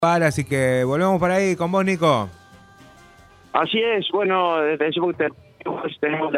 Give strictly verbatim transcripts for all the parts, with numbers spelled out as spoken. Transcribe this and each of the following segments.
Para, así que volvemos por ahí con vos, Nico. Así es, bueno, decimos que tenemos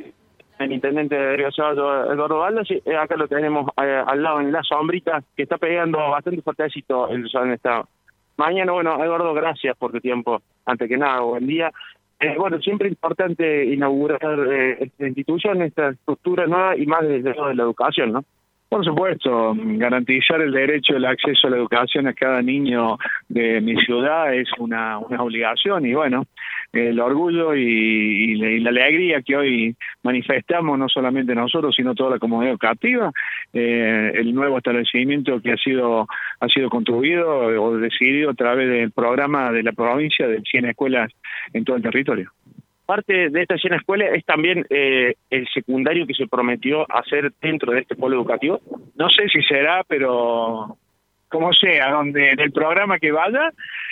el intendente de Río Ceballos, Eduardo Baldas, y acá lo tenemos eh, al lado en la sombrita, que está pegando bastante fuertecito el sol en esta mañana. Bueno, Eduardo, gracias por tu tiempo, antes que nada, buen día. Eh, bueno, siempre es importante inaugurar eh, esta institución, esta estructura nueva y más desde de la educación, ¿no? Por supuesto, garantizar el derecho al acceso a la educación a cada niño de mi ciudad es una, una obligación y bueno, el orgullo y, y, la, y la alegría que hoy manifestamos, no solamente nosotros, sino toda la comunidad educativa, eh, el nuevo establecimiento que ha sido ha sido construido o decidido a través del programa de la provincia de cien escuelas en todo el territorio. Parte de esta llena escuela es también eh, el secundario que se prometió hacer dentro de este polo educativo. No sé si será, pero como sea, donde en el programa que vaya,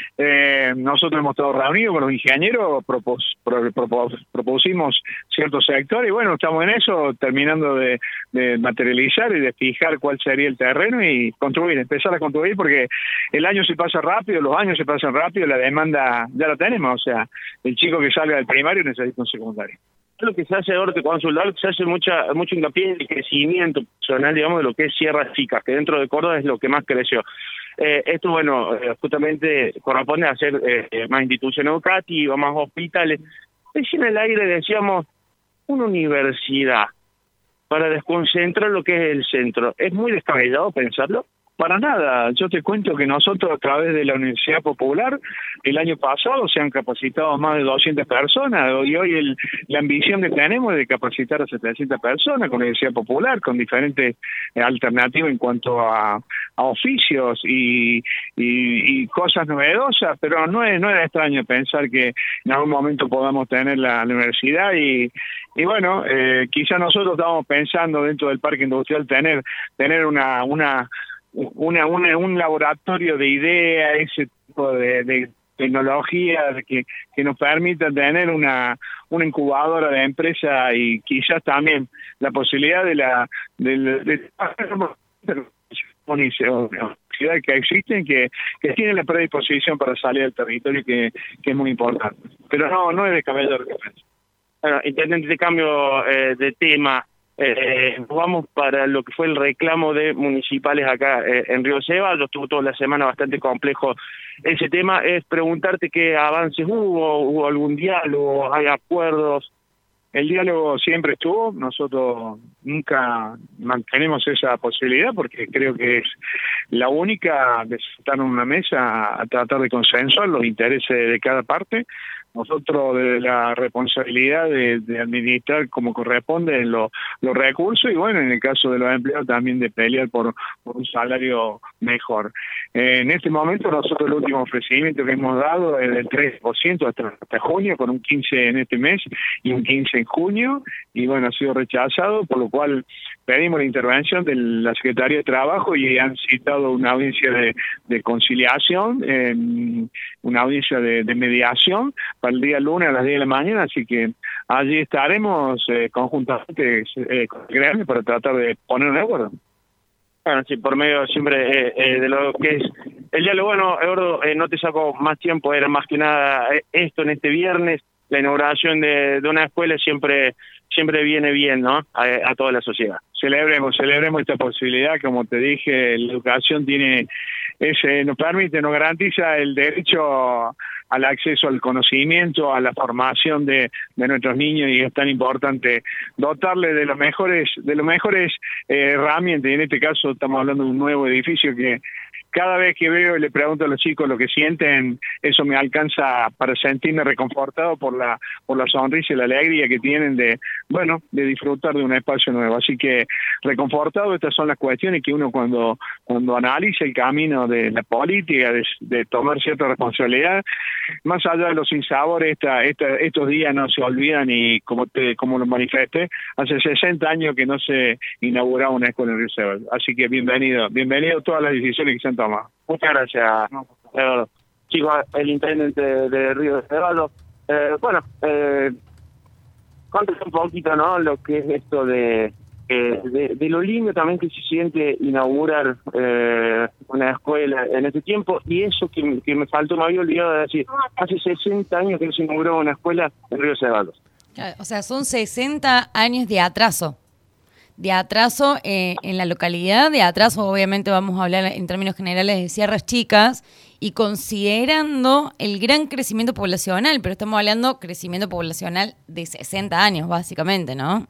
eh, nosotros hemos estado reunidos con los ingenieros, propos, pro, propos, propusimos ciertos sectores y bueno, estamos en eso, terminando de, de materializar y de fijar cuál sería el terreno y construir, empezar a construir porque el año se pasa rápido, los años se pasan rápido, la demanda ya la tenemos, o sea, el chico que salga del primario necesita un secundario. Lo que se hace ahora de consultar, se hace mucha mucho hincapié en el crecimiento personal, digamos, de lo que es Sierra Chica, que dentro de Córdoba es lo que más creció. Eh, esto, bueno, eh, justamente corresponde a hacer eh, más instituciones educativas, más hospitales. Es en el aire, decíamos, una universidad para desconcentrar lo que es el centro. ¿Es muy descabellado pensarlo? Para nada, yo te cuento que nosotros a través de la Universidad Popular el año pasado se han capacitado más de doscientas personas y hoy el, la ambición que tenemos es de capacitar a setecientas personas con la Universidad Popular, con diferentes alternativas en cuanto a, a oficios y, y, y cosas novedosas, pero no es, no es extraño pensar que en algún momento podamos tener la, la universidad y, y bueno, eh, quizá nosotros estamos pensando dentro del parque industrial tener, tener una... una Una, una un laboratorio de ideas, ese tipo de, de tecnología que, que nos permita tener una, una incubadora de empresa y quizás también la posibilidad de la de, de, de universidades que existen que, que tienen la predisposición para salir del territorio que, que es muy importante. Pero no, no es de cabello lo que pienso. Bueno, intendente de cambio eh, de tema. Eh, vamos para lo que fue el reclamo de municipales acá eh, en Río Ceballos. Estuvo toda la semana bastante complejo ese tema. Es preguntarte qué avances hubo, hubo algún diálogo, hay acuerdos. El diálogo siempre estuvo, nosotros nunca mantenemos esa posibilidad porque creo que es la única de estar en una mesa a tratar de consensuar los intereses de cada parte. Nosotros de la responsabilidad de, de administrar como corresponde los, los recursos y bueno, en el caso de los empleados también de pelear por, por un salario mejor. Eh, en este momento nosotros el último ofrecimiento que hemos dado es del tres por ciento hasta, hasta junio, con un quince por ciento en este mes y un quince por ciento en junio y bueno, ha sido rechazado, por lo cual pedimos la intervención de la Secretaría de Trabajo y han citado una audiencia de, de conciliación, eh, una audiencia de, de mediación para el día lunes a las diez de la mañana, así que allí estaremos eh, conjuntamente eh, con el gremio para tratar de ponernos de acuerdo. Bueno, sí, por medio siempre eh, eh, de lo que es el diálogo. Bueno, Eduardo, eh, no te saco más tiempo, era más que nada eh, esto en este viernes, la inauguración de, de una escuela siempre siempre viene bien, ¿no? A, a toda la sociedad. Celebremos, celebremos esta posibilidad, como te dije, la educación tiene ese, nos permite, nos garantiza el derecho al acceso al conocimiento, a la formación de, de nuestros niños y es tan importante dotarle de los mejores, de los mejores eh, herramientas, y en este caso estamos hablando de un nuevo edificio que cada vez que veo y le pregunto a los chicos lo que sienten, eso me alcanza para sentirme reconfortado por la por la sonrisa y la alegría que tienen de, bueno, de disfrutar de un espacio nuevo. Así que reconfortado, estas son las cuestiones que uno cuando cuando analiza el camino de la política, de, de tomar cierta responsabilidad, más allá de los sinsabores, esta, esta, estos días no se olvidan y como te como lo manifesté, hace sesenta años que no se inauguraba una escuela en Río Ceballos. Así que bienvenido, bienvenido a todas las decisiones que se han tomado. Muchas gracias, Eduardo. Chicos, el intendente de Río Ceballos. Eh, bueno, eh, cuéntame un poquito, ¿no? Lo que es esto de, eh, de, de lo lindo también que se siente inaugurar eh, una escuela en este tiempo, y eso que, me- que me faltó, me había olvidado de decir, hace sesenta años que no se inauguró una escuela en Río Ceballos. Claro, o sea, son sesenta años de atraso. De atraso eh, en la localidad, de atraso obviamente vamos a hablar en términos generales de Sierras Chicas, y considerando el gran crecimiento poblacional, pero estamos hablando crecimiento poblacional de sesenta años básicamente, ¿no?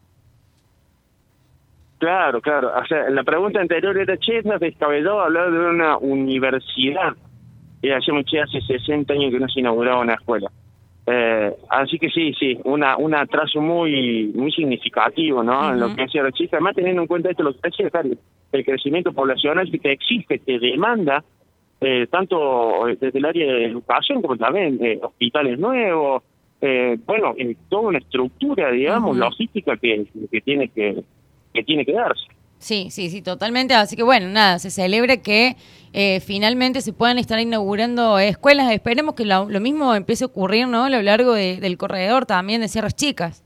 Claro, claro. O sea, la pregunta anterior era, che, nos descabelló hablar de una universidad. Y hacemos, che, hace sesenta años que no se inauguraba una escuela. Eh, así que sí, sí, una un atraso muy muy significativo, ¿no? Uh-huh. En lo que decía la chica, además teniendo en cuenta esto, lo que decía, Cari, el crecimiento poblacional que existe, que demanda, eh, tanto desde el área de educación como también eh, hospitales nuevos, eh, bueno, en toda una estructura, digamos, Uh-huh. logística que, que tiene que que tiene que darse. Sí, sí, sí, totalmente. Así que bueno, nada, se celebra que eh, finalmente se puedan estar inaugurando escuelas. Esperemos que lo, lo mismo empiece a ocurrir, ¿no? A lo largo de- del corredor también de Sierras Chicas.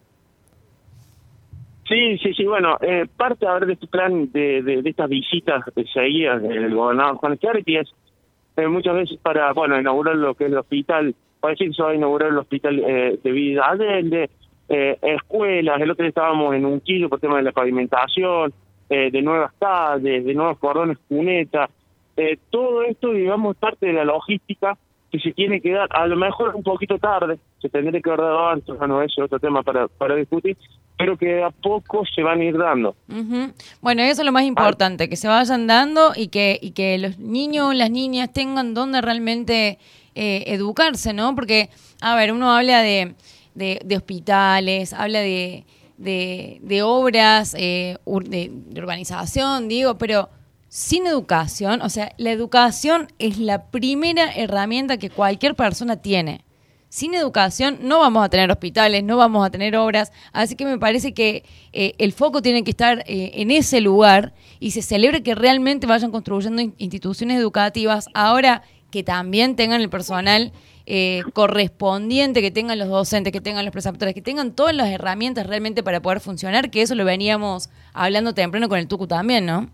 Sí, sí, sí, bueno, eh, parte a ver de este plan, de, de, de estas visitas seguidas del gobernador Juan Schiaretti es eh, muchas veces para, bueno, inaugurar lo que es el hospital, parece que se va a inaugurar el hospital eh, de Vida Allende, eh, escuelas, el otro día estábamos en un kilo por tema de la pavimentación, eh, de nuevas calles, de nuevos cordones cunetas, eh, todo esto, digamos, es parte de la logística que se tiene que dar, a lo mejor un poquito tarde, se tendría que haber dado antes, bueno, eso es otro tema para, para discutir, pero que a poco se van a ir dando. Ujú. Bueno, eso es lo más importante, que se vayan dando y que, y que los niños, las niñas tengan donde realmente eh, educarse, ¿no? Porque, a ver, uno habla de, de, de hospitales, habla de, de, de obras eh, ur- de, de urbanización, digo, pero sin educación, o sea, la educación es la primera herramienta que cualquier persona tiene. Sin educación no vamos a tener hospitales, no vamos a tener obras, así que me parece que eh, el foco tiene que estar eh, en ese lugar y se celebra que realmente vayan construyendo in- instituciones educativas, ahora que también tengan el personal eh, correspondiente, que tengan los docentes, que tengan los preceptores, que tengan todas las herramientas realmente para poder funcionar, que eso lo veníamos hablando temprano con el Tucu también, ¿no?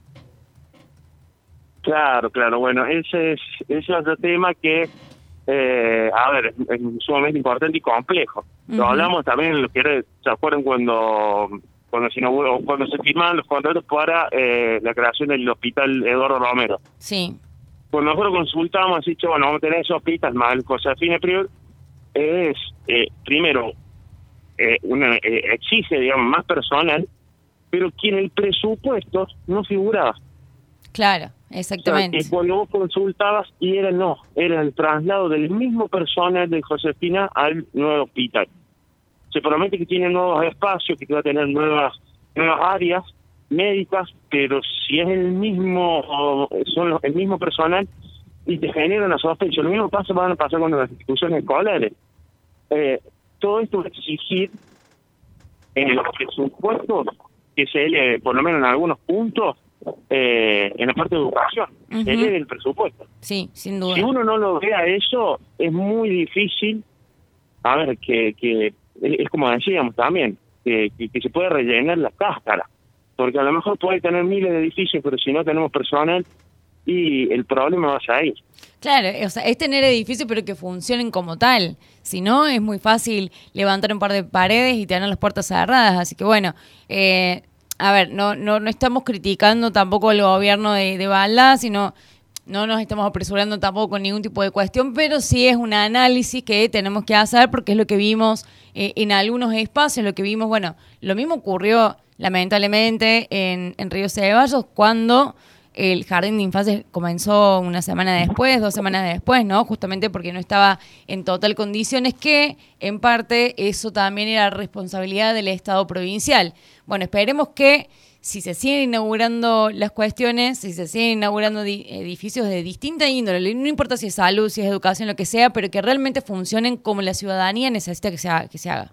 Claro, claro, bueno, ese es, ese es otro tema que, eh, a ver, es, es sumamente importante y complejo. Lo Ujú. hablamos también en lo que era, ¿se acuerdan cuando cuando se inauguró, cuando se firmaron los contratos para eh, la creación del hospital Eduardo Romero? Sí. Cuando nosotros consultamos, así, che, bueno, vamos a tener esos hospitales, más el Josefina Prior, es, eh, primero, eh, una, eh, exige, digamos, más personal, pero que en el presupuesto no figuraba. Claro, O sea, exactamente. que cuando vos consultabas, y era no, era el traslado del mismo personal de Josefina al nuevo hospital. Se promete que tiene nuevos espacios, que va a tener nuevas nuevas áreas médicas, pero si es el mismo, son los, el mismo personal, y te genera una sospecha. Lo mismo pasa, van a pasar con las instituciones escolares. Eh, todo esto va a exigir en los presupuestos que se eleve, por lo menos en algunos puntos, eh, en la parte de educación, Ujú. se eleve el presupuesto. Sí, sin duda. Si uno no lo ve a eso, es muy difícil, a ver, que, que es es como decíamos también, que, que, que se puede rellenar la cáscara, porque a lo mejor puede tener miles de edificios, pero si no tenemos personal, y el problema va a ser ahí. Claro, o sea, es tener edificios pero que funcionen como tal. Si no, es muy fácil levantar un par de paredes y tener las puertas cerradas. Así que bueno, eh, a ver, no, no, no estamos criticando tampoco el gobierno de, de Balda, sino no nos estamos apresurando tampoco con ningún tipo de cuestión, pero sí es un análisis que tenemos que hacer porque es lo que vimos eh, en algunos espacios, lo que vimos, bueno, lo mismo ocurrió lamentablemente en, en Río Ceballos cuando el jardín de infancia comenzó una semana después, dos semanas después, ¿no? Justamente porque no estaba en total condiciones, que en parte eso también era responsabilidad del Estado provincial. Bueno, esperemos que si se siguen inaugurando las cuestiones, si se siguen inaugurando di- edificios de distinta índole, no importa si es salud, si es educación, lo que sea, pero que realmente funcionen como la ciudadanía necesita que se haga. Que se haga.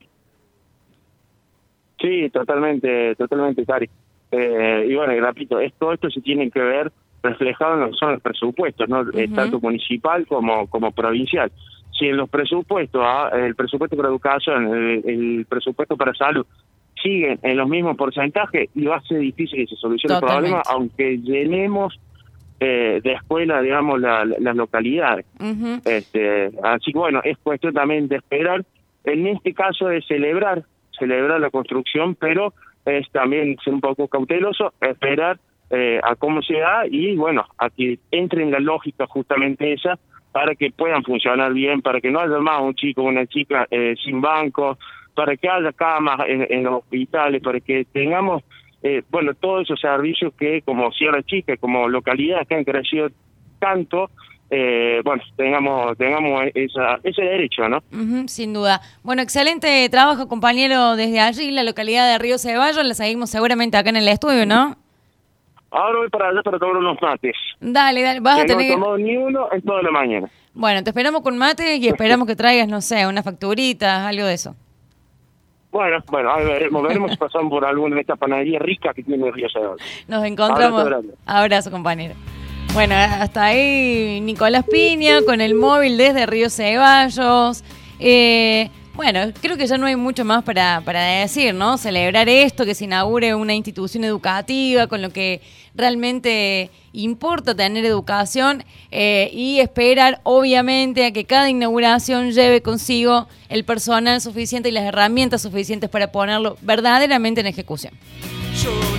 Sí, totalmente, totalmente, Cari. Eh, y bueno, y repito, es, todo esto se tiene que ver reflejado en lo que son los presupuestos, ¿no? Eh, Ujú. tanto municipal como como provincial. Si en los presupuestos, ah, el presupuesto para educación, el, el presupuesto para salud, siguen en los mismos porcentajes y va a ser difícil que se solucione el problema, aunque llenemos eh, de escuela, digamos, la, la, las localidades. Uh-huh. este, así que bueno, es cuestión también de esperar, en este caso de celebrar, celebrar la construcción, pero es también ser un poco cauteloso, esperar eh, a cómo se da y bueno, a que entre en la lógica justamente esa, para que puedan funcionar bien, para que no haya más un chico o una chica eh, sin banco, para que haya camas en, en los hospitales, para que tengamos, eh, bueno, todos esos servicios que como Sierra Chica, como localidades que han crecido tanto, eh, bueno, tengamos tengamos esa, ese derecho, ¿no? Uh-huh, sin duda. Bueno, excelente trabajo, compañero, desde allí, la localidad de Río Ceballos, la seguimos seguramente acá en el estudio, ¿no? Ahora voy para allá para tomar unos mates. Dale, dale, vas que a tener... no he tomado ni uno en toda la mañana. Bueno, te esperamos con mate y esperamos que traigas, no sé, unas facturitas, algo de eso. Bueno, bueno, a ver, veremos, veremos si pasamos por alguna de estas panaderías ricas que tiene Río Ceballos. Nos encontramos. Abrazo, Abrazo, compañero. Bueno, hasta ahí Nicolás Piña con el móvil desde Río Ceballos. Eh, bueno, creo que ya no hay mucho más para, para decir, ¿no? Celebrar esto, que se inaugure una institución educativa con lo que realmente importa tener educación eh, y esperar, obviamente, a que cada inauguración lleve consigo el personal suficiente y las herramientas suficientes para ponerlo verdaderamente en ejecución. Yo